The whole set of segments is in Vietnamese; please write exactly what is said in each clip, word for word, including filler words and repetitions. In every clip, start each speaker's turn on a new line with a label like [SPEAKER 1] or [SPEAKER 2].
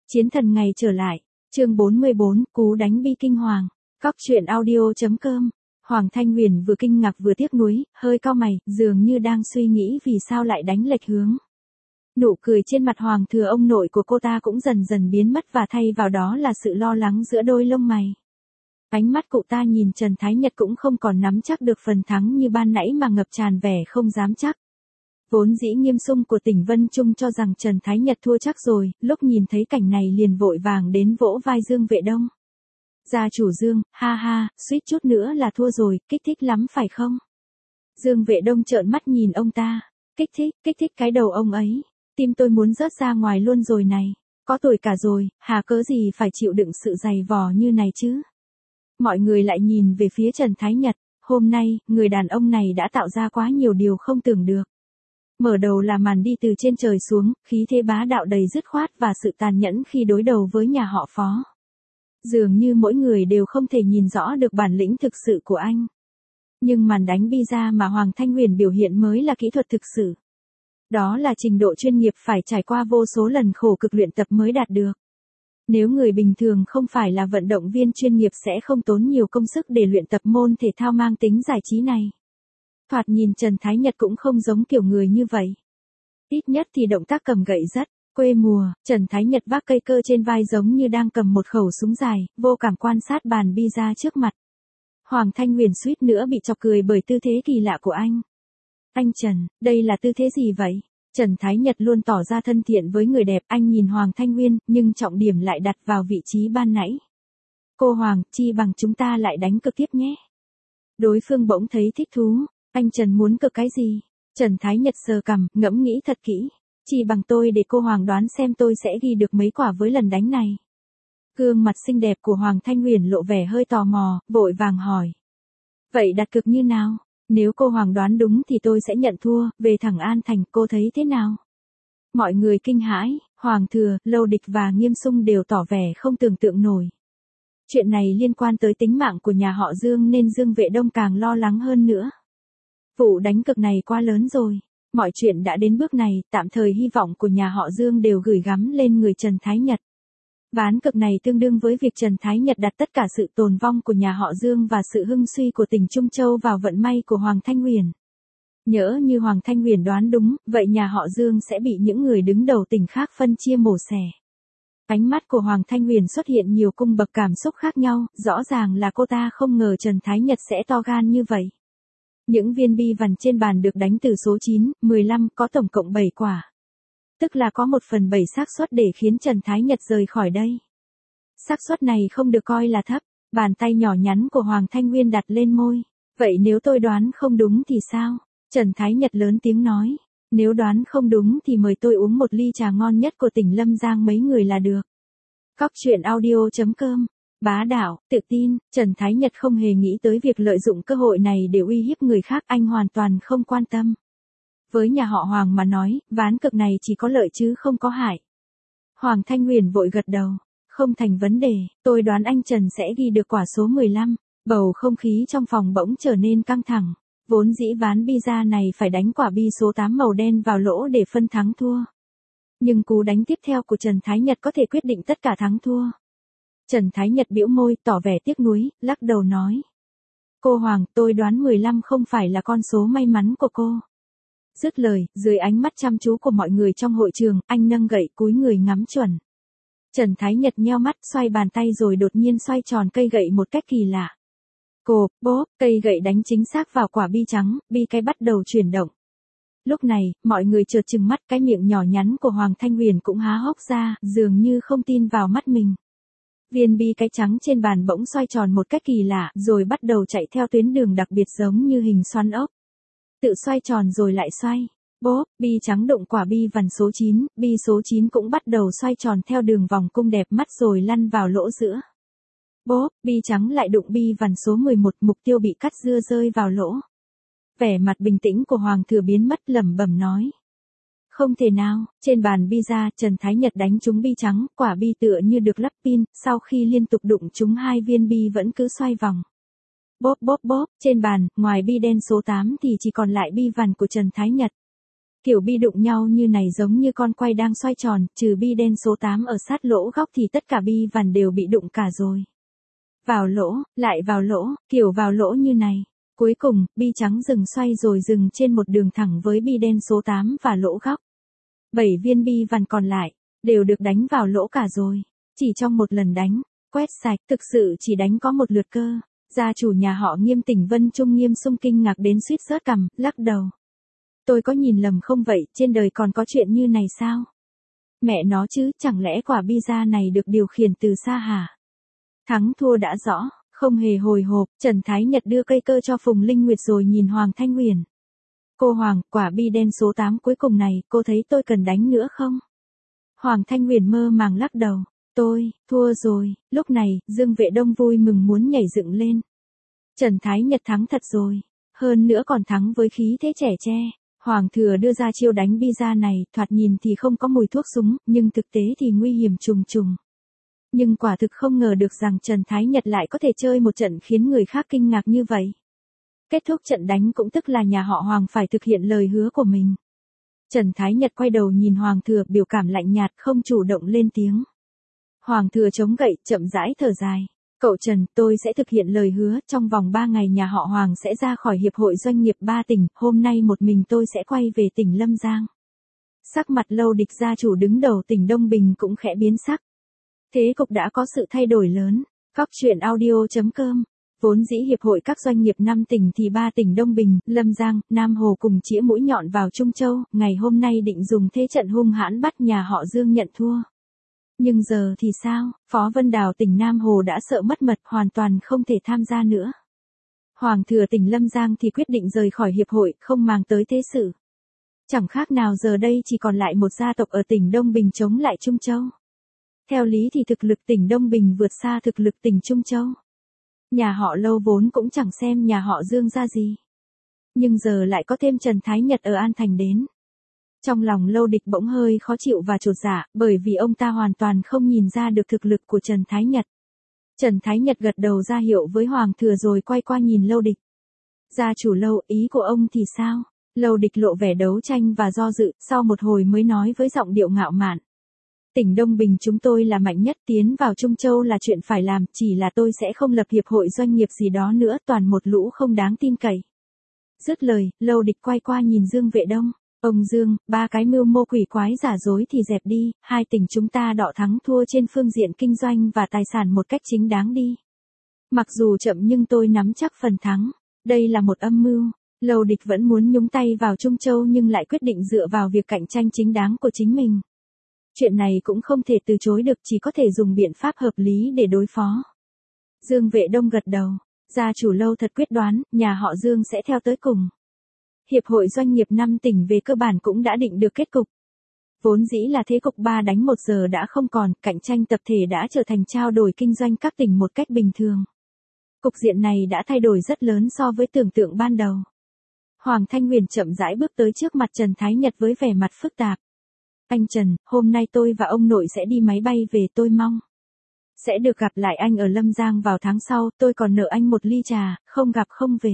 [SPEAKER 1] Chiến thần ngày trở lại, chương bốn mươi bốn, cú đánh bi kinh hoàng. Cóc truyện audio.com. Hoàng Thanh Huyền vừa kinh ngạc vừa tiếc nuối, hơi cau mày, dường như đang suy nghĩ vì sao lại đánh lệch hướng. Nụ cười trên mặt Hoàng thừa ông nội của cô ta cũng dần dần biến mất và thay vào đó là sự lo lắng giữa đôi lông mày. Ánh mắt cụ ta nhìn Trần Thái Nhật cũng không còn nắm chắc được phần thắng như ban nãy mà ngập tràn vẻ không dám chắc. Vốn dĩ nghiêm sung của tỉnh Vân Trung cho rằng Trần Thái Nhật thua chắc rồi, lúc nhìn thấy cảnh này liền vội vàng đến vỗ vai Dương Vệ Đông. Gia chủ Dương, ha ha, suýt chút nữa là thua rồi, kích thích lắm phải không? Dương Vệ Đông trợn mắt nhìn ông ta, kích thích, kích thích cái đầu ông ấy, tim tôi muốn rớt ra ngoài luôn rồi này, có tuổi cả rồi, hà cớ gì phải chịu đựng sự dày vò như này chứ? Mọi người lại nhìn về phía Trần Thái Nhật, hôm nay, người đàn ông này đã tạo ra quá nhiều điều không tưởng được. Mở đầu là màn đi từ trên trời xuống, khí thế bá đạo đầy dứt khoát và sự tàn nhẫn khi đối đầu với nhà họ Phó. Dường như mỗi người đều không thể nhìn rõ được bản lĩnh thực sự của anh. Nhưng màn đánh bi-ra mà Hoàng Thanh Huyền biểu hiện mới là kỹ thuật thực sự. Đó là trình độ chuyên nghiệp phải trải qua vô số lần khổ cực luyện tập mới đạt được. Nếu người bình thường không phải là vận động viên chuyên nghiệp sẽ không tốn nhiều công sức để luyện tập môn thể thao mang tính giải trí này. Thoạt nhìn Trần Thái Nhật cũng không giống kiểu người như vậy. Ít nhất thì động tác cầm gậy rất quê mùa, Trần Thái Nhật vác cây cơ trên vai giống như đang cầm một khẩu súng dài, vô cảm quan sát bàn bi-ra trước mặt. Hoàng Thanh Huyền suýt nữa bị chọc cười bởi tư thế kỳ lạ của anh. Anh Trần, đây là tư thế gì vậy? Trần Thái Nhật luôn tỏ ra thân thiện với người đẹp, anh nhìn Hoàng Thanh Huyền, nhưng trọng điểm lại đặt vào vị trí ban nãy. Cô Hoàng, chi bằng chúng ta lại đánh cực tiếp nhé. Đối phương bỗng thấy thích thú. Anh Trần muốn cực cái gì? Trần Thái Nhật sờ cằm, ngẫm nghĩ thật kỹ. Chỉ bằng tôi để cô Hoàng đoán xem tôi sẽ ghi được mấy quả với lần đánh này. Gương mặt xinh đẹp của Hoàng Thanh Huyền lộ vẻ hơi tò mò, vội vàng hỏi. Vậy đặt cược như nào? Nếu cô Hoàng đoán đúng thì tôi sẽ nhận thua, về thẳng An Thành, cô thấy thế nào? Mọi người kinh hãi, Hoàng Thừa, Lâu Địch và Nghiêm Sung đều tỏ vẻ không tưởng tượng nổi. Chuyện này liên quan tới tính mạng của nhà họ Dương nên Dương Vệ Đông càng lo lắng hơn nữa. Vụ đánh cực này quá lớn rồi. Mọi chuyện đã đến bước này, tạm thời hy vọng của nhà họ Dương đều gửi gắm lên người Trần Thái Nhật. Ván cực này tương đương với việc Trần Thái Nhật đặt tất cả sự tồn vong của nhà họ Dương và sự hưng suy của tỉnh Trung Châu vào vận may của Hoàng Thanh Huyền. Nhỡ như Hoàng Thanh Huyền đoán đúng, vậy nhà họ Dương sẽ bị những người đứng đầu tỉnh khác phân chia mổ xẻ. Ánh mắt của Hoàng Thanh Huyền xuất hiện nhiều cung bậc cảm xúc khác nhau, rõ ràng là cô ta không ngờ Trần Thái Nhật sẽ to gan như vậy. Những viên bi vằn trên bàn được đánh từ số chín, mười lăm, có tổng cộng bảy quả. Tức là có một phần bảy xác suất để khiến Trần Thái Nhật rời khỏi đây. Xác suất này không được coi là thấp, bàn tay nhỏ nhắn của Hoàng Thanh Huyền đặt lên môi. Vậy nếu tôi đoán không đúng thì sao? Trần Thái Nhật lớn tiếng nói. Nếu đoán không đúng thì mời tôi uống một ly trà ngon nhất của tỉnh Lâm Giang mấy người là được. Cóc truyện audio.com. Bá đạo, tự tin, Trần Thái Nhật không hề nghĩ tới việc lợi dụng cơ hội này để uy hiếp người khác, anh hoàn toàn không quan tâm. Với nhà họ Hoàng mà nói, ván cực này chỉ có lợi chứ không có hại. Hoàng Thanh Huyền vội gật đầu, không thành vấn đề, tôi đoán anh Trần sẽ ghi được quả số mười lăm, bầu không khí trong phòng bỗng trở nên căng thẳng. Vốn dĩ ván bi-ra này phải đánh quả bi số tám màu đen vào lỗ để phân thắng thua. Nhưng cú đánh tiếp theo của Trần Thái Nhật có thể quyết định tất cả thắng thua. Trần Thái Nhật bĩu môi, tỏ vẻ tiếc nuối, lắc đầu nói. Cô Hoàng, tôi đoán mười lăm không phải là con số may mắn của cô. Dứt lời, dưới ánh mắt chăm chú của mọi người trong hội trường, anh nâng gậy cúi người ngắm chuẩn. Trần Thái Nhật nheo mắt, xoay bàn tay rồi đột nhiên xoay tròn cây gậy một cách kỳ lạ. Cộp, bóp, cây gậy đánh chính xác vào quả bi trắng, bi cái bắt đầu chuyển động. Lúc này, mọi người chợt trừng mắt, cái miệng nhỏ nhắn của Hoàng Thanh Huyền cũng há hốc ra, dường như không tin vào mắt mình. Viên bi cái trắng trên bàn bỗng xoay tròn một cách kỳ lạ, rồi bắt đầu chạy theo tuyến đường đặc biệt giống như hình xoắn ốc. Tự xoay tròn rồi lại xoay. Bóp, bi trắng đụng quả bi vằn số chín, bi số chín cũng bắt đầu xoay tròn theo đường vòng cung đẹp mắt rồi lăn vào lỗ giữa. Bóp, bi trắng lại đụng bi vằn số mười một, mục tiêu bị cắt dưa rơi vào lỗ. Vẻ mặt bình tĩnh của Hoàng Thừa biến mất, lẩm bẩm nói. Không thể nào, trên bàn bi-ra, Trần Thái Nhật đánh trúng bi trắng, quả bi tựa như được lắp pin, sau khi liên tục đụng trúng hai viên bi vẫn cứ xoay vòng. Bóp bóp bóp, trên bàn, ngoài bi đen số tám thì chỉ còn lại bi vằn của Trần Thái Nhật. Kiểu bi đụng nhau như này giống như con quay đang xoay tròn, trừ bi đen số tám ở sát lỗ góc thì tất cả bi vằn đều bị đụng cả rồi. Vào lỗ, lại vào lỗ, kiểu vào lỗ như này. Cuối cùng, bi trắng dừng xoay rồi dừng trên một đường thẳng với bi đen số tám và lỗ góc. Bảy viên bi vằn còn lại, đều được đánh vào lỗ cả rồi. Chỉ trong một lần đánh, quét sạch, thực sự chỉ đánh có một lượt cơ. Gia chủ nhà họ Nghiêm Tỉnh Vân Trung Nghiêm Sung kinh ngạc đến suýt rớt cằm, lắc đầu. Tôi có nhìn lầm không vậy, trên đời còn có chuyện như này sao? Mẹ nó chứ, chẳng lẽ quả pizza này được điều khiển từ xa hả? Thắng thua đã rõ, không hề hồi hộp, Trần Thái Nhật đưa cây cơ cho Phùng Linh Nguyệt rồi nhìn Hoàng Thanh Huyền. Cô Hoàng, quả bi đen số tám cuối cùng này, cô thấy tôi cần đánh nữa không? Hoàng Thanh Huyền mơ màng lắc đầu. Tôi, thua rồi, lúc này, Dương Vệ Đông vui mừng muốn nhảy dựng lên. Trần Thái Nhật thắng thật rồi, hơn nữa còn thắng với khí thế trẻ tre. Hoàng thừa đưa ra chiêu đánh pizza này, thoạt nhìn thì không có mùi thuốc súng, nhưng thực tế thì nguy hiểm trùng trùng. Nhưng quả thực không ngờ được rằng Trần Thái Nhật lại có thể chơi một trận khiến người khác kinh ngạc như vậy. Kết thúc trận đánh cũng tức là nhà họ Hoàng phải thực hiện lời hứa của mình. Trần Thái Nhật quay đầu nhìn Hoàng thừa, biểu cảm lạnh nhạt, không chủ động lên tiếng. Hoàng thừa chống gậy, chậm rãi thở dài. Cậu Trần, tôi sẽ thực hiện lời hứa, trong vòng ba ngày nhà họ Hoàng sẽ ra khỏi Hiệp hội Doanh nghiệp ba tỉnh, hôm nay một mình tôi sẽ quay về tỉnh Lâm Giang. Sắc mặt Lâu Địch gia chủ đứng đầu tỉnh Đông Bình cũng khẽ biến sắc. Thế cục đã có sự thay đổi lớn. Cóc truyện audio chấm com. Vốn dĩ Hiệp hội các doanh nghiệp năm tỉnh thì ba tỉnh Đông Bình, Lâm Giang, Nam Hồ cùng chĩa mũi nhọn vào Trung Châu, ngày hôm nay định dùng thế trận hung hãn bắt nhà họ Dương nhận thua. Nhưng giờ thì sao, Phó Vân Đào tỉnh Nam Hồ đã sợ mất mật, hoàn toàn không thể tham gia nữa. Hoàng thừa tỉnh Lâm Giang thì quyết định rời khỏi hiệp hội, không màng tới thế sự. Chẳng khác nào giờ đây chỉ còn lại một gia tộc ở tỉnh Đông Bình chống lại Trung Châu. Theo lý thì thực lực tỉnh Đông Bình vượt xa thực lực tỉnh Trung Châu. Nhà họ Lâu vốn cũng chẳng xem nhà họ Dương ra gì. Nhưng giờ lại có thêm Trần Thái Nhật ở An Thành đến. Trong lòng Lâu Địch bỗng hơi khó chịu và chột dạ, bởi vì ông ta hoàn toàn không nhìn ra được thực lực của Trần Thái Nhật. Trần Thái Nhật gật đầu ra hiệu với Hoàng thừa rồi quay qua nhìn Lâu Địch. Gia chủ Lâu, ý của ông thì sao? Lâu Địch lộ vẻ đấu tranh và do dự, sau một hồi mới nói với giọng điệu ngạo mạn. Tỉnh Đông Bình chúng tôi là mạnh nhất, tiến vào Trung Châu là chuyện phải làm, chỉ là tôi sẽ không lập hiệp hội doanh nghiệp gì đó nữa, toàn một lũ không đáng tin cậy. Dứt lời, Lâu Địch quay qua nhìn Dương Vệ Đông. Ông Dương, ba cái mưu mô quỷ quái giả dối thì dẹp đi, hai tỉnh chúng ta đọ thắng thua trên phương diện kinh doanh và tài sản một cách chính đáng đi. Mặc dù chậm nhưng tôi nắm chắc phần thắng. Đây là một âm mưu. Lâu Địch vẫn muốn nhúng tay vào Trung Châu nhưng lại quyết định dựa vào việc cạnh tranh chính đáng của chính mình. Chuyện này cũng không thể từ chối được, chỉ có thể dùng biện pháp hợp lý để đối phó. Dương Vệ Đông gật đầu. Gia chủ Lâu thật quyết đoán, nhà họ Dương sẽ theo tới cùng. Hiệp hội doanh nghiệp năm tỉnh về cơ bản cũng đã định được kết cục. Vốn dĩ là thế cục ba đánh một giờ đã không còn, cạnh tranh tập thể đã trở thành trao đổi kinh doanh các tỉnh một cách bình thường. Cục diện này đã thay đổi rất lớn so với tưởng tượng ban đầu. Hoàng Thanh Huyền chậm rãi bước tới trước mặt Trần Thái Nhật với vẻ mặt phức tạp. Anh Trần, hôm nay tôi và ông nội sẽ đi máy bay về, tôi mong sẽ được gặp lại anh ở Lâm Giang vào tháng sau, tôi còn nợ anh một ly trà, không gặp không về.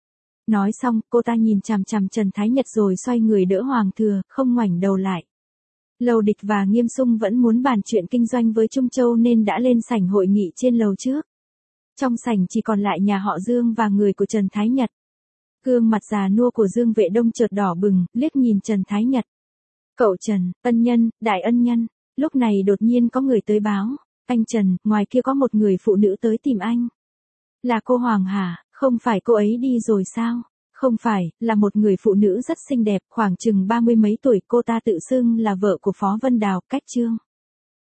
[SPEAKER 1] Nói xong, cô ta nhìn chằm chằm Trần Thái Nhật rồi xoay người đỡ Hoàng thừa, không ngoảnh đầu lại. Lâu Địch và Nghiêm Sung vẫn muốn bàn chuyện kinh doanh với Trung Châu nên đã lên sảnh hội nghị trên lầu trước. Trong sảnh chỉ còn lại nhà họ Dương và người của Trần Thái Nhật. Gương mặt già nua của Dương Vệ Đông chợt đỏ bừng, liếc nhìn Trần Thái Nhật. Cậu Trần, ân nhân, đại ân nhân. Lúc này đột nhiên có người tới báo. Anh Trần, ngoài kia có một người phụ nữ tới tìm anh. Là cô Hoàng hả? Không phải cô ấy đi rồi sao? Không phải, là một người phụ nữ rất xinh đẹp, khoảng chừng ba mươi mấy tuổi, cô ta tự xưng là vợ của Phó Vân Đào, Cách Trương.